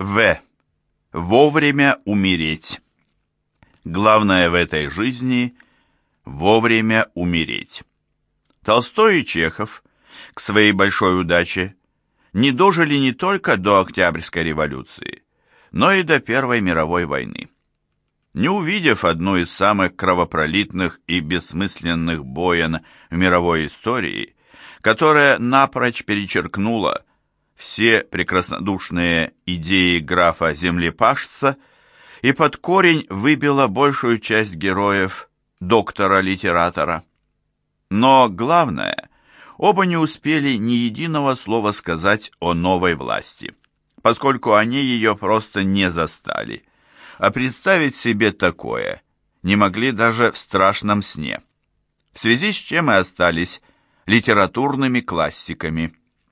В. Вовремя умереть. Главное в этой жизни – вовремя умереть. Толстой и Чехов к своей большой удаче не дожили не только до Октябрьской революции, но и до Первой мировой войны. Не увидев одну из самых кровопролитных и бессмысленных боен в мировой истории, которая напрочь перечеркнула все прекраснодушные идеи графа Землепашца и под корень выбила большую часть героев доктора-литератора. Но главное, оба не успели ни единого слова сказать о новой власти, поскольку они ее просто не застали, а представить себе такое не могли даже в страшном сне, в связи с чем и остались литературными классиками.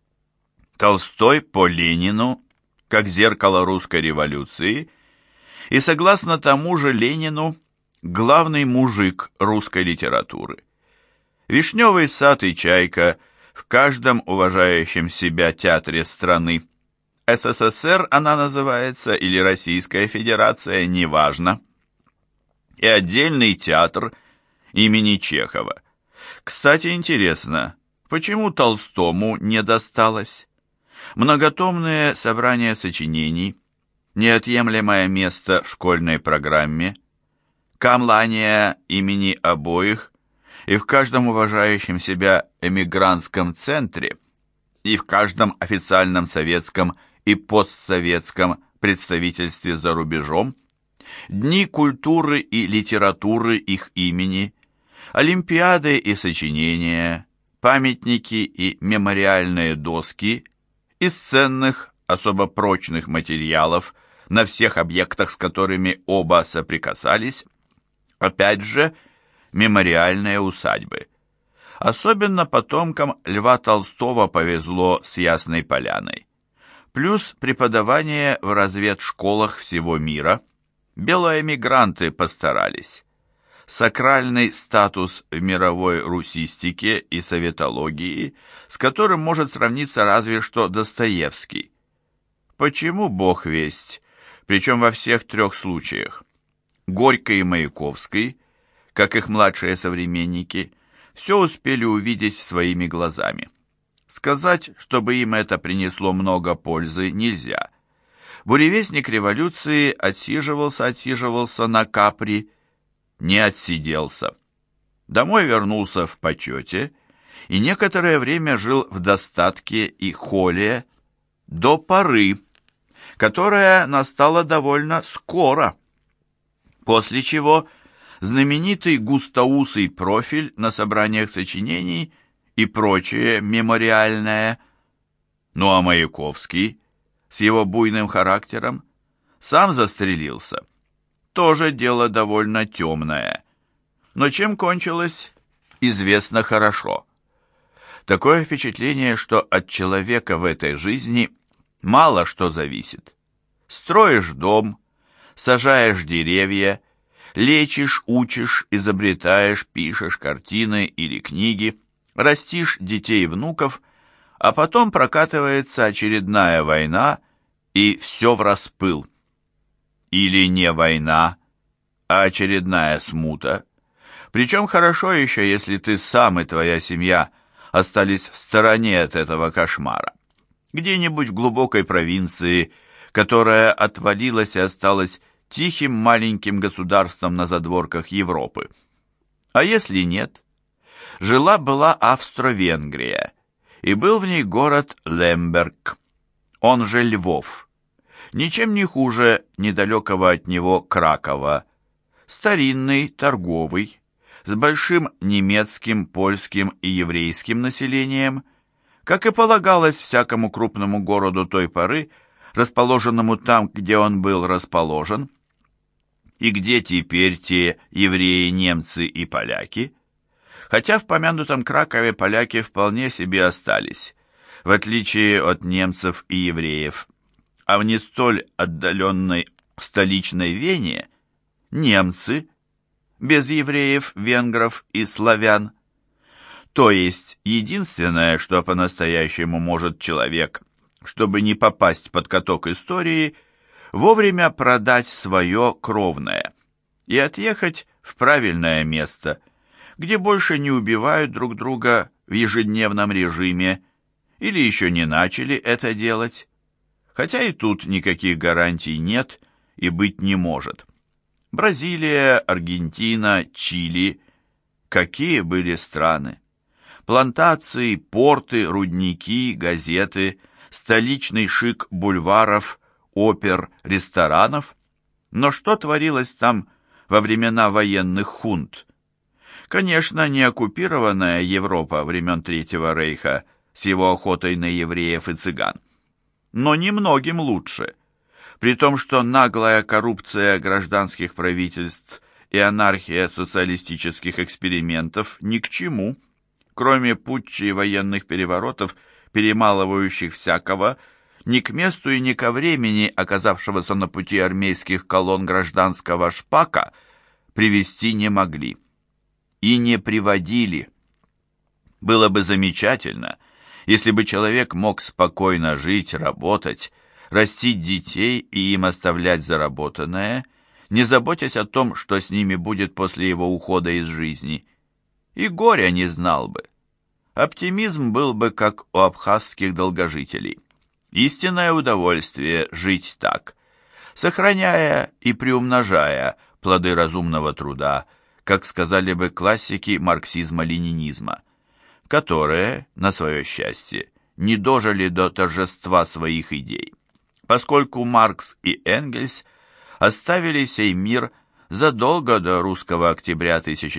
Толстой по Ленину, как зеркало русской революции, и, согласно тому же Ленину, главный мужик русской литературы. «Вишневый сад» и «Чайка» в каждом уважающем себя театре страны. СССР она называется или Российская Федерация, неважно. И отдельный театр имени Чехова. Кстати, интересно, почему Толстому не досталось? Многотомные собрания сочинений, неотъемлемое место в школьной программе, камлания имени обоих и в каждом уважающем себя эмигрантском центре, и в каждом официальном советском и постсоветском представительстве за рубежом, дни культуры и литературы их имени, олимпиады и сочинения, памятники и мемориальные доски из ценных, особо прочных материалов на всех объектах, с которыми оба соприкасались, опять же, мемориальные усадьбы. Особенно потомкам Льва Толстого повезло с Ясной Поляной. Плюс преподавание в разведшколах всего мира. Белые мигранты постарались. Сакральный статус в мировой русистике и советологии, с которым может сравниться разве что Достоевский. Почему Бог весть? Причем во всех трех случаях. Горький и Маяковский, как их младшие современники, все успели увидеть своими глазами. Сказать, чтобы им это принесло много пользы, нельзя. Буревестник революции отсиживался на Капри, не отсиделся. Домой вернулся в почете и некоторое время жил в достатке и холе до поры, которая настала довольно скоро, после чего знаменитый густоусый профиль на собраниях сочинений и прочее мемориальное. Ну а Маяковский с его буйным характером сам застрелился. Тоже дело довольно темное. Но чем кончилось, известно хорошо. Такое впечатление, что от человека в этой жизни мало что зависит. Строишь дом, сажаешь деревья, лечишь, учишь, изобретаешь, пишешь картины или книги, растишь детей и внуков, а потом прокатывается очередная война, и все враспыл. Или не война, а очередная смута. Причем хорошо еще, если ты сам и твоя семья остались в стороне от этого кошмара. Где-нибудь в глубокой провинции, которая отвалилась и осталась тихим маленьким государством на задворках Европы. А если нет? Жила-была Австро-Венгрия, и был в ней город Лемберг, он же Львов. Ничем не хуже недалекого от него Кракова. Старинный, торговый, с большим немецким, польским и еврейским населением, как и полагалось всякому крупному городу той поры, расположенному там, где он был расположен. И где теперь те евреи, немцы и поляки? Хотя в помянутом Кракове поляки вполне себе остались, в отличие от немцев и евреев. А в не столь отдаленной столичной Вене немцы, без евреев, венгров и славян. То есть единственное, что по-настоящему может человек, чтобы не попасть под каток истории, вовремя продать свое кровное и отъехать в правильное место, где больше не убивают друг друга в ежедневном режиме или еще не начали это делать, хотя и тут никаких гарантий нет и быть не может. Бразилия, Аргентина, Чили – какие были страны? Плантации, порты, рудники, газеты, столичный шик бульваров, опер, ресторанов. Но что творилось там во времена военных хунт? Конечно, не оккупированная Европа времен Третьего Рейха с его охотой на евреев и цыган, но немногим лучше, при том, что наглая коррупция гражданских правительств и анархия социалистических экспериментов ни к чему, кроме путчей и военных переворотов, перемалывающих всякого, ни к месту и ни ко времени, оказавшегося на пути армейских колонн гражданского шпака, привести не могли. И не приводили. Было бы замечательно, если бы человек мог спокойно жить, работать, растить детей и им оставлять заработанное, не заботясь о том, что с ними будет после его ухода из жизни. И горя не знал бы. Оптимизм был бы как у абхазских долгожителей. Истинное удовольствие жить так, сохраняя и приумножая плоды разумного труда, как сказали бы классики марксизма-ленинизма, которые, на свое счастье, не дожили до торжества своих идей, поскольку Маркс и Энгельс оставили сей мир задолго до русского октября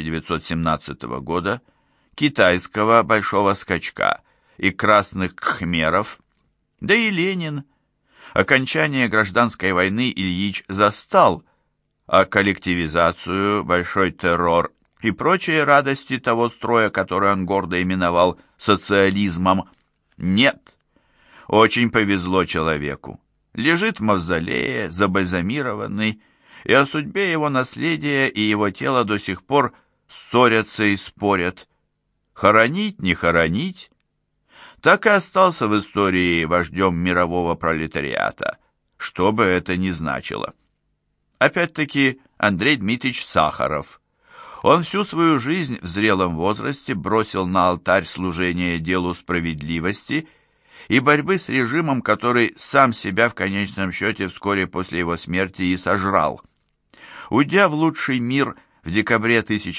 1917 года, китайского большого скачка и красных кхмеров, да и Ленин. Окончание гражданской войны Ильич застал, а коллективизацию, большой террор и прочие радости того строя, который он гордо именовал социализмом, нет. Очень повезло человеку. Лежит в мавзолее, забальзамированный, и о судьбе его наследия и его тела до сих пор ссорятся и спорят. Хоронить, не хоронить? Так и остался в истории вождем мирового пролетариата, что бы это ни значило. Опять-таки Андрей Дмитриевич Сахаров. Он всю свою жизнь в зрелом возрасте бросил на алтарь служения делу справедливости и борьбы с режимом, который сам себя в конечном счете вскоре после его смерти и сожрал. Уйдя в лучший мир в декабре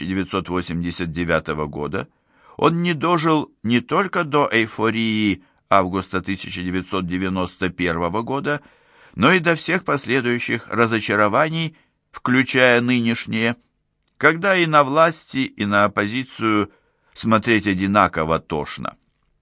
1989 года, он не дожил не только до эйфории августа 1991 года, но и до всех последующих разочарований, включая нынешние, когда и на власти, и на оппозицию смотреть одинаково тошно.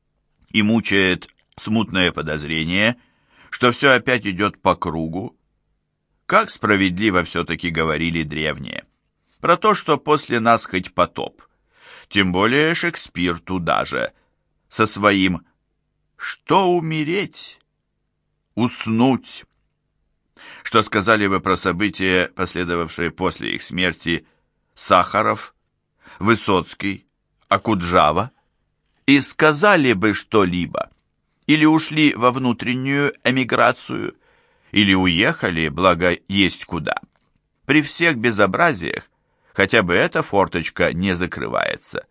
И мучает смутное подозрение, что все опять идет по кругу. Как справедливо все-таки говорили древние. Про то, что после нас хоть потоп. Тем более Шекспир туда же, со своим «что умереть? Уснуть». Что сказали бы про события, последовавшие после их смерти, Сахаров, Высоцкий, Окуджава? И сказали бы что-либо? Или ушли во внутреннюю эмиграцию? Или уехали, благо есть куда? При всех безобразиях хотя бы эта форточка не закрывается.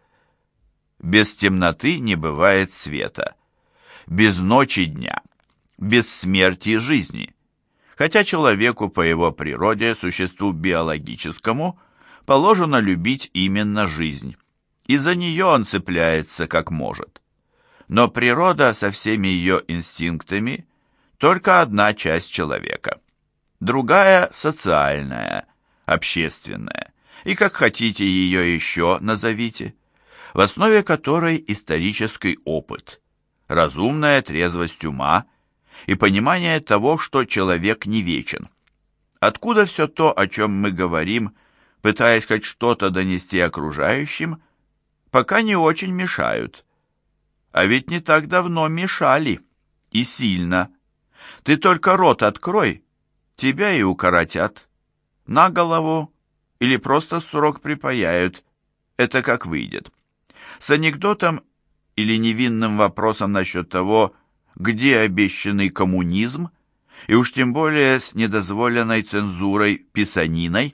Без темноты не бывает света, без ночи дня, без смерти жизни. Хотя человеку по его природе, существу биологическому, положено любить именно жизнь, и за нее он цепляется как может. Но природа со всеми ее инстинктами только одна часть человека, другая социальная, общественная, и как хотите ее еще назовите, в основе которой исторический опыт, разумная трезвость ума и понимание того, что человек не вечен. Откуда все то, о чем мы говорим, пытаясь хоть что-то донести окружающим, пока не очень мешают. А ведь не так давно мешали, и сильно. Ты только рот открой, тебя и укоротят. На голову или просто срок припаяют, это как выйдет. С анекдотом или невинным вопросом насчет того, где обещанный коммунизм, и уж тем более с недозволенной цензурой писаниной.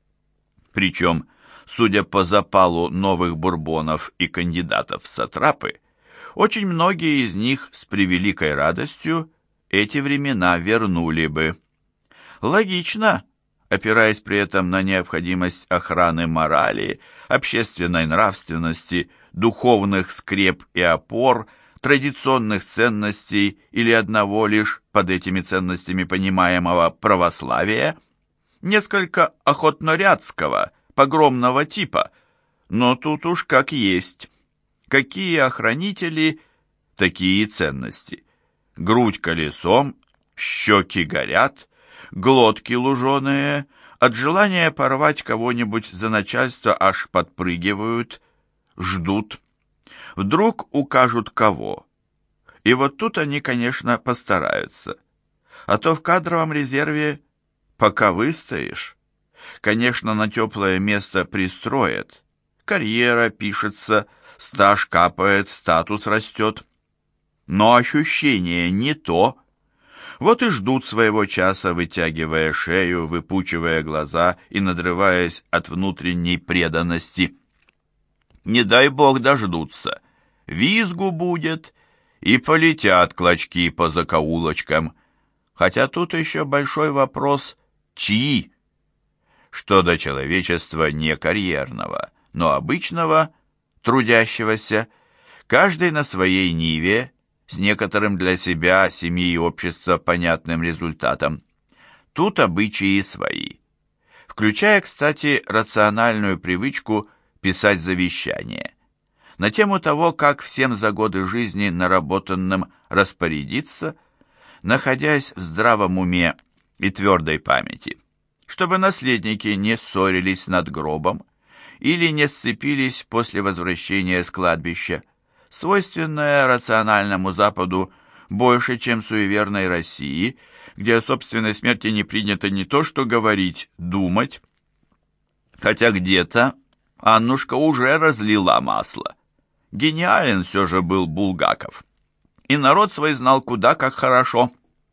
Причем, судя по запалу новых бурбонов и кандидатов в сатрапы, очень многие из них с превеликой радостью эти времена вернули бы. Логично, опираясь при этом на необходимость охраны морали, общественной нравственности, духовных скреп и опор, традиционных ценностей или одного лишь под этими ценностями понимаемого православия, несколько охотнорядского, погромного типа, но тут уж как есть. Какие охранители, такие ценности. Грудь колесом, щеки горят, глотки луженые, от желания порвать кого-нибудь за начальство аж подпрыгивают, ждут. Вдруг укажут кого. И вот тут они, конечно, постараются. А то в кадровом резерве пока выстоишь. Конечно, на теплое место пристроят. Карьера пишется, стаж капает, статус растет. Но ощущение не то. Вот и ждут своего часа, вытягивая шею, выпучивая глаза и надрываясь от внутренней преданности. Не дай бог дождутся. Визгу будет, и полетят клочки по закоулочкам. Хотя тут еще большой вопрос, чьи? Что до человечества не карьерного, но обычного, трудящегося, каждый на своей ниве, с некоторым для себя, семьи и общества понятным результатом. Тут обычаи свои. Включая, кстати, рациональную привычку писать завещание. На тему того, как всем за годы жизни наработанным распорядиться, находясь в здравом уме и твердой памяти, чтобы наследники не ссорились над гробом или не сцепились после возвращения с кладбища, свойственное рациональному Западу больше, чем суеверной России, где о собственной смерти не принято не то что говорить, думать. Хотя где-то Аннушка уже разлила масло. Гениален все же был Булгаков. И народ свой знал куда как хорошо.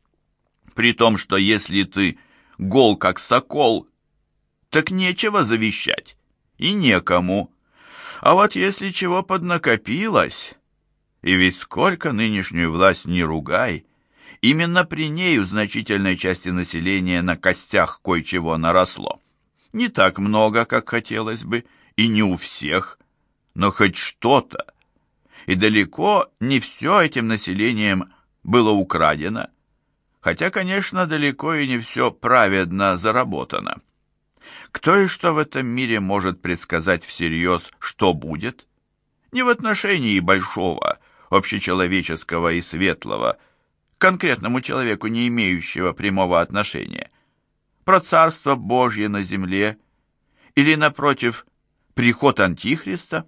При том, что если ты гол как сокол, так нечего завещать. И некому. А вот если чего поднакопилось, и ведь сколько нынешнюю власть не ругай, именно при ней у значительной части населения на костях кое-чего наросло. Не так много, как хотелось бы, и не у всех, но хоть что-то. И далеко не все этим населением было украдено, хотя, конечно, далеко и не все праведно заработано. Кто и что в этом мире может предсказать всерьез, что будет? Не в отношении большого, общечеловеческого и светлого, к конкретному человеку, не имеющего прямого отношения. Про Царство Божье на земле или, напротив, приход Антихриста?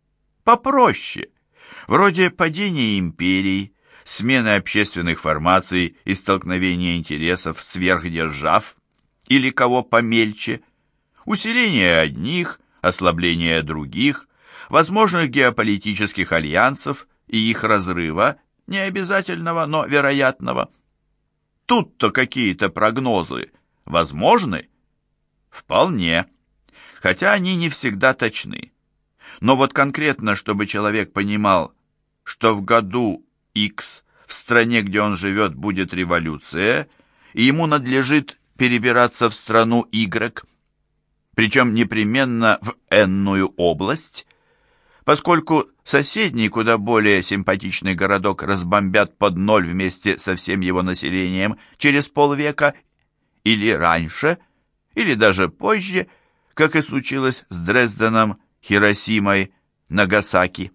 Попроще, вроде падения империй, смены общественных формаций и столкновения интересов сверхдержав или кого помельче, усиление одних, ослабление других, возможных геополитических альянсов и их разрыва, не обязательного, но вероятного. Тут-то какие-то прогнозы возможны? Вполне. Хотя они не всегда точны. Но вот конкретно, чтобы человек понимал, что в году X в стране, где он живет, будет революция, и ему надлежит перебираться в страну Y, причем непременно в энную область, поскольку соседний, куда более симпатичный городок разбомбят под ноль вместе со всем его населением через полвека, или раньше, или даже позже, как и случилось с Дрезденом, Хиросимой, Нагасаки.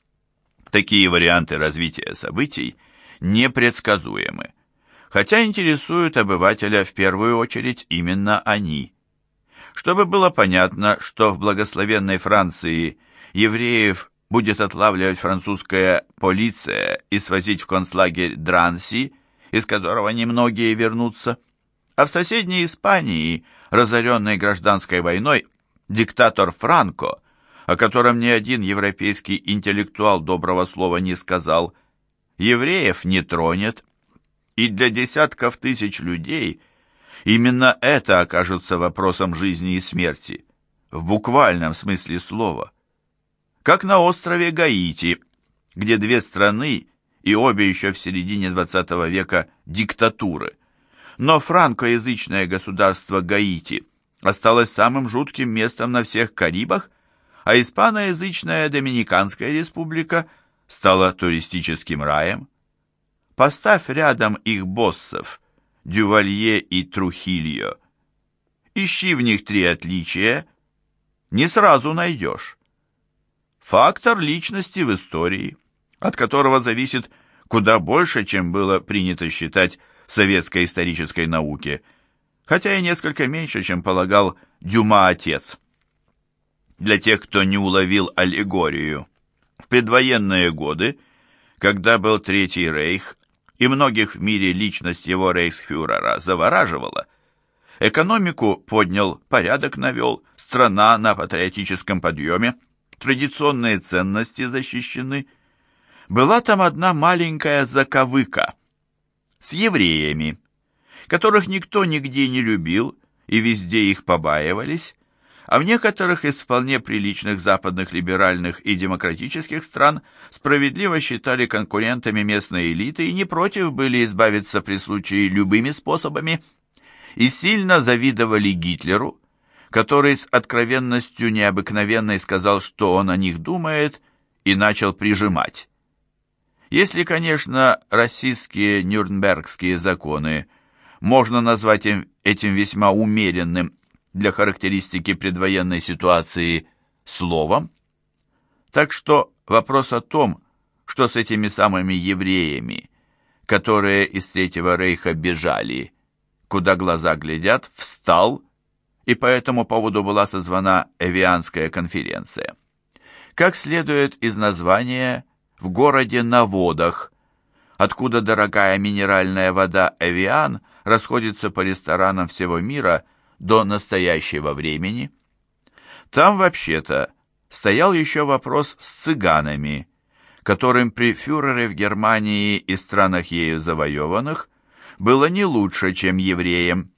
Такие варианты развития событий непредсказуемы, хотя интересуют обывателя в первую очередь именно они. Чтобы было понятно, что в благословенной Франции евреев будет отлавливать французская полиция и свозить в концлагерь Дранси, из которого немногие вернутся, а в соседней Испании, разоренной гражданской войной, диктатор Франко, о котором ни один европейский интеллектуал доброго слова не сказал, евреев не тронет. И для десятков тысяч людей именно это окажется вопросом жизни и смерти, в буквальном смысле слова. Как на острове Гаити, где две страны, и обе еще в середине XX века диктатуры. Но франкоязычное государство Гаити осталось самым жутким местом на всех Карибах, а испаноязычная Доминиканская республика стала туристическим раем. Поставь рядом их боссов, Дювалье и Трухильо. Ищи в них три отличия, не сразу найдешь. Фактор личности в истории, от которого зависит куда больше, чем было принято считать в советской исторической науке, хотя и несколько меньше, чем полагал Дюма-отец. Для тех, кто не уловил аллегорию, в предвоенные годы, когда был Третий рейх, и многих в мире личность его рейхсфюрера завораживала, экономику поднял, порядок навел, страна на патриотическом подъеме, традиционные ценности защищены. Была там одна маленькая заковыка с евреями, которых никто нигде не любил и везде их побаивались, а в некоторых из вполне приличных западных либеральных и демократических стран справедливо считали конкурентами местной элиты и не против были избавиться при случае любыми способами, и сильно завидовали Гитлеру, который с откровенностью необыкновенной сказал, что он о них думает, и начал прижимать. Если, конечно, российские нюрнбергские законы можно назвать этим весьма умеренным для характеристики предвоенной ситуации словом. Так что вопрос о том, что с этими самыми евреями, которые из Третьего рейха бежали, куда глаза глядят, встал, и по этому поводу была созвана Эвианская конференция. Как следует из названия, в городе на водах, откуда дорогая минеральная вода Эвиан расходится по ресторанам всего мира до настоящего времени. Там, вообще-то, стоял еще вопрос с цыганами, которым при фюрере в Германии и странах ею завоеванных было не лучше, чем евреям.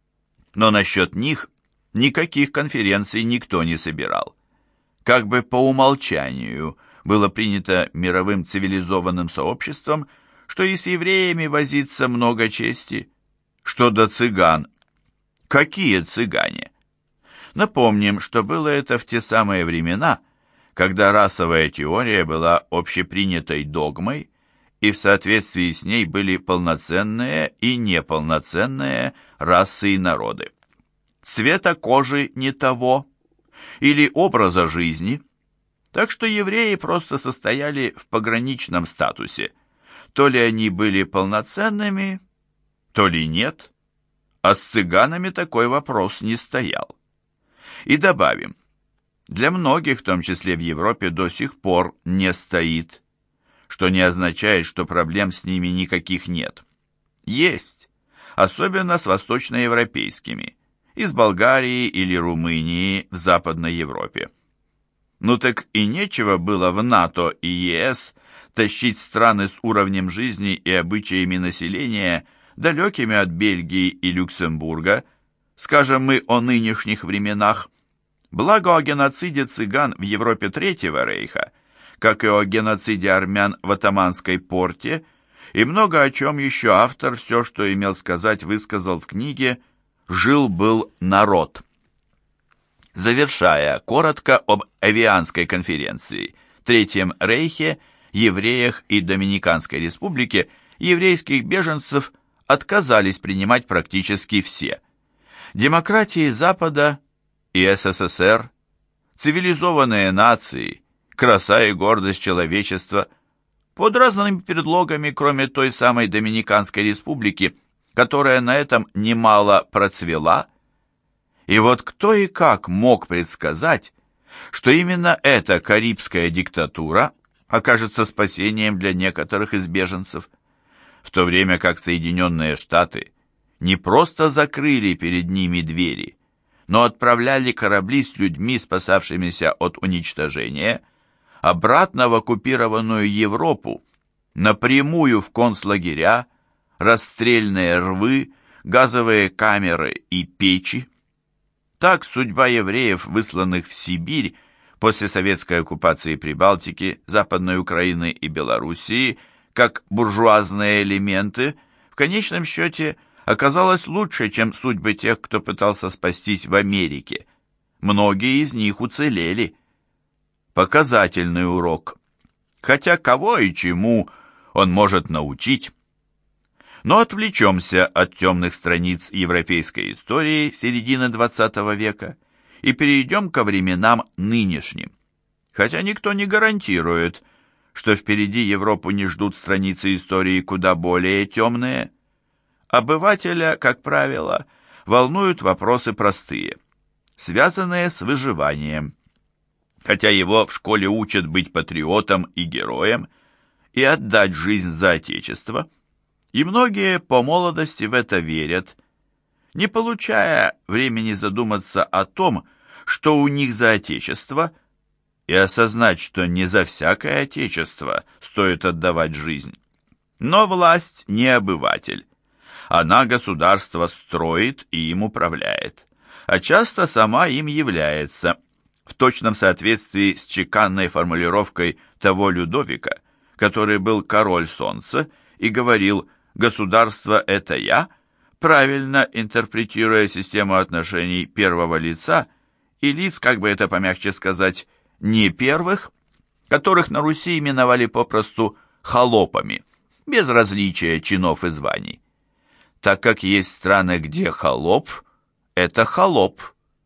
Но насчет них никаких конференций никто не собирал. Как бы по умолчанию было принято мировым цивилизованным сообществом, что и с евреями возиться много чести. Что до цыган? Какие цыгане? Напомним, что было это в те самые времена, когда расовая теория была общепринятой догмой, и в соответствии с ней были полноценные и неполноценные расы и народы. Цвета кожи не того, или образа жизни. Так что евреи просто состояли в пограничном статусе. То ли они были полноценными, то ли нет. А с цыганами такой вопрос не стоял. И добавим, для многих, в том числе в Европе, до сих пор не стоит, что не означает, что проблем с ними никаких нет. Есть, особенно с восточноевропейскими, из Болгарии или Румынии в Западной Европе. Ну так и нечего было в НАТО и ЕС тащить страны с уровнем жизни и обычаями населения, далекими от Бельгии и Люксембурга, скажем мы о нынешних временах. Благо о геноциде цыган в Европе Третьего рейха, как и о геноциде армян в Отоманской порте, и много о чем еще автор все, что имел сказать, высказал в книге «Жил-был народ». Завершая коротко об Эвианской конференции, Третьем рейхе, евреях и Доминиканской республике, еврейских беженцев отказались принимать практически все. Демократии Запада и СССР, цивилизованные нации, краса и гордость человечества, под разными предлогами, кроме той самой Доминиканской республики, которая на этом немало процвела. И вот кто и как мог предсказать, что именно эта карибская диктатура окажется спасением для некоторых из беженцев, в то время как Соединенные Штаты не просто закрыли перед ними двери, но отправляли корабли с людьми, спасавшимися от уничтожения, обратно в оккупированную Европу, напрямую в концлагеря, расстрельные рвы, газовые камеры и печи. Так судьба евреев, высланных в Сибирь после советской оккупации Прибалтики, Западной Украины и Белоруссии, как буржуазные элементы, в конечном счете оказалась лучше, чем судьбы тех, кто пытался спастись в Америке. Многие из них уцелели. Показательный урок. Хотя кого и чему он может научить. Но отвлечемся от темных страниц европейской истории середины XX века и перейдем ко временам нынешним. Хотя никто не гарантирует, что впереди Европу не ждут страницы истории куда более темные. Обывателя, как правило, волнуют вопросы простые, связанные с выживанием. Хотя его в школе учат быть патриотом и героем и отдать жизнь за Отечество, и многие по молодости в это верят, не получая времени задуматься о том, что у них за Отечество, и осознать, что не за всякое Отечество стоит отдавать жизнь. Но власть не обыватель. Она государство строит и им управляет, а часто сама им является, в точном соответствии с чеканной формулировкой того Людовика, который был король солнца и говорил «государство – это я», правильно интерпретируя систему отношений первого лица и лиц, как бы это помягче сказать, не первых, которых на Руси именовали попросту холопами, без различия чинов и званий. Так как есть страны, где холоп – это холоп,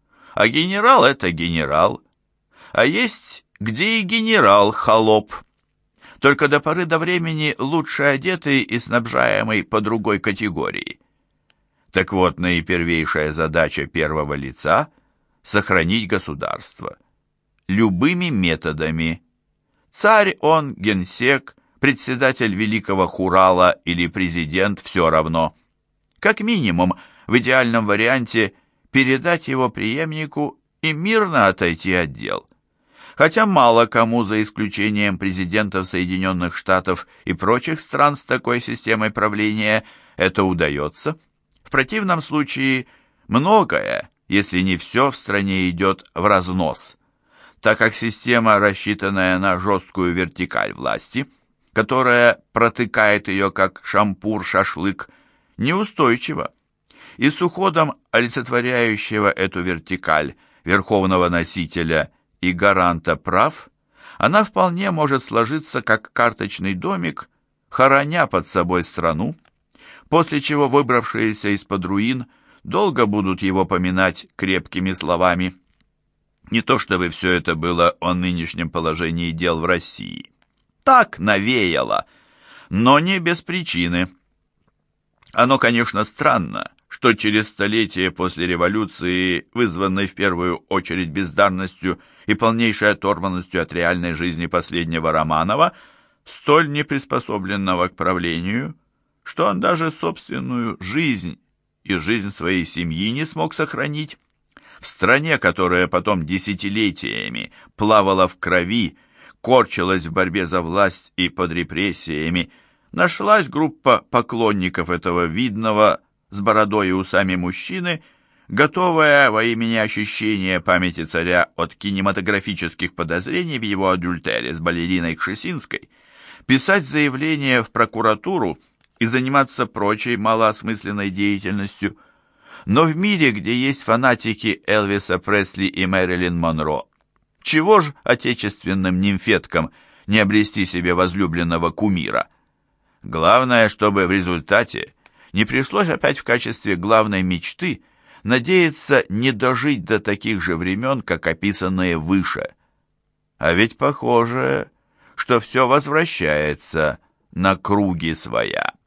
а генерал – это генерал, а есть, где и генерал – холоп, только до поры до времени лучше одетый и снабжаемый по другой категории. Так вот, наипервейшая задача первого лица – сохранить государство. Любыми методами. Царь он, генсек, председатель Великого Хурала или президент – все равно. Как минимум, в идеальном варианте передать его преемнику и мирно отойти от дел. Хотя мало кому, за исключением президентов Соединенных Штатов и прочих стран с такой системой правления, это удается. В противном случае многое, если не все, в стране идет в разнос, так как система, рассчитанная на жесткую вертикаль власти, которая протыкает ее как шампур-шашлык, неустойчива. И с уходом олицетворяющего эту вертикаль верховного носителя и гаранта прав, она вполне может сложиться как карточный домик, хороня под собой страну, после чего выбравшиеся из-под руин долго будут его поминать крепкими словами. Не то чтобы все это было о нынешнем положении дел в России. Так навеяло, но не без причины. Оно, конечно, странно, что через столетие после революции, вызванной в первую очередь бездарностью и полнейшей оторванностью от реальной жизни последнего Романова, столь неприспособленного к правлению, что он даже собственную жизнь и жизнь своей семьи не смог сохранить. В стране, которая потом десятилетиями плавала в крови, корчилась в борьбе за власть и под репрессиями, нашлась группа поклонников этого видного с бородой и усами мужчины, готовая во имени очищения памяти царя от кинематографических подозрений в его адюльтере с балериной Кшесинской, писать заявление в прокуратуру и заниматься прочей малоосмысленной деятельностью. Но в мире, где есть фанатики Элвиса Пресли и Мэрилин Монро, чего ж отечественным нимфеткам не обрести себе возлюбленного кумира? Главное, чтобы в результате не пришлось опять в качестве главной мечты надеяться не дожить до таких же времен, как описанные выше. А ведь похоже, что все возвращается на круги своя.